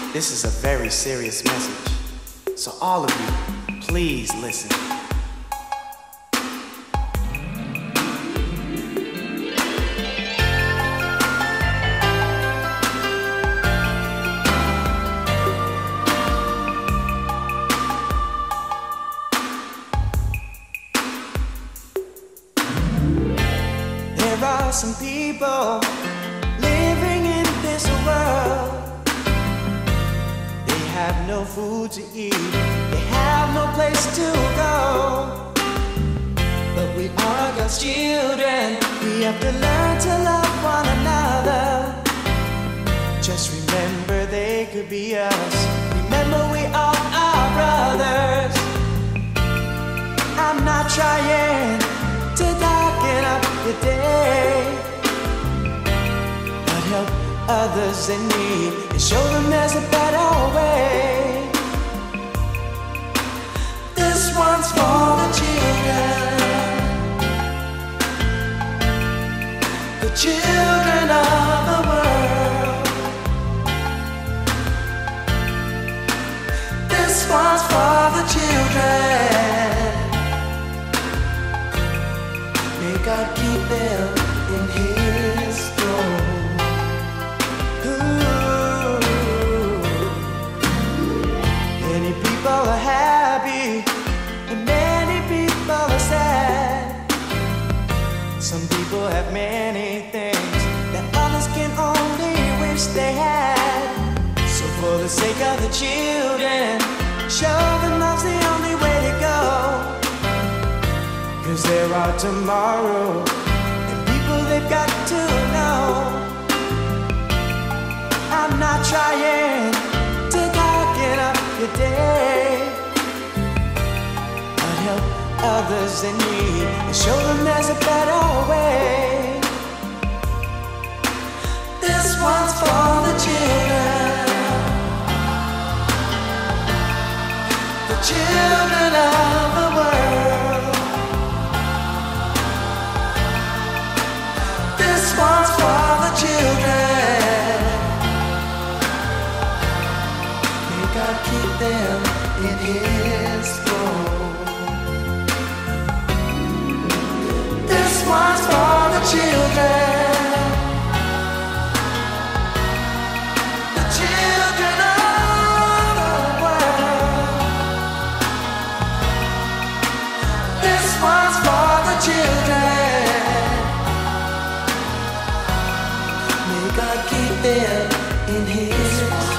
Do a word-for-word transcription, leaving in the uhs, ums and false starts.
This is a very serious message. So all of you, please listen. There are some people living in this world. They have no food to eat, they have no place to go. But we are God's children, we have to learn to love one another. Just remember they could be us. Remember we all are brothers. I'm not trying to darken up your day, but help others in need and show them there's a better way. This one's for the children, the children of the world. This one's for the children. May God keep them in His throne. Many people are happy and many people are sad. Some people have many things that others can only wish they had. So for the sake of the children, show them love's the only way to go. 'Cause there are tomorrow and people they've got to know. I'm not trying to darken up your day, but help others in need and show them there's a better way. This one's for the children, the children of the world. This one's for the children. May God keep them in His throne. This one's for the children, the children of the world. This one's for the children. May God keep them in His throne.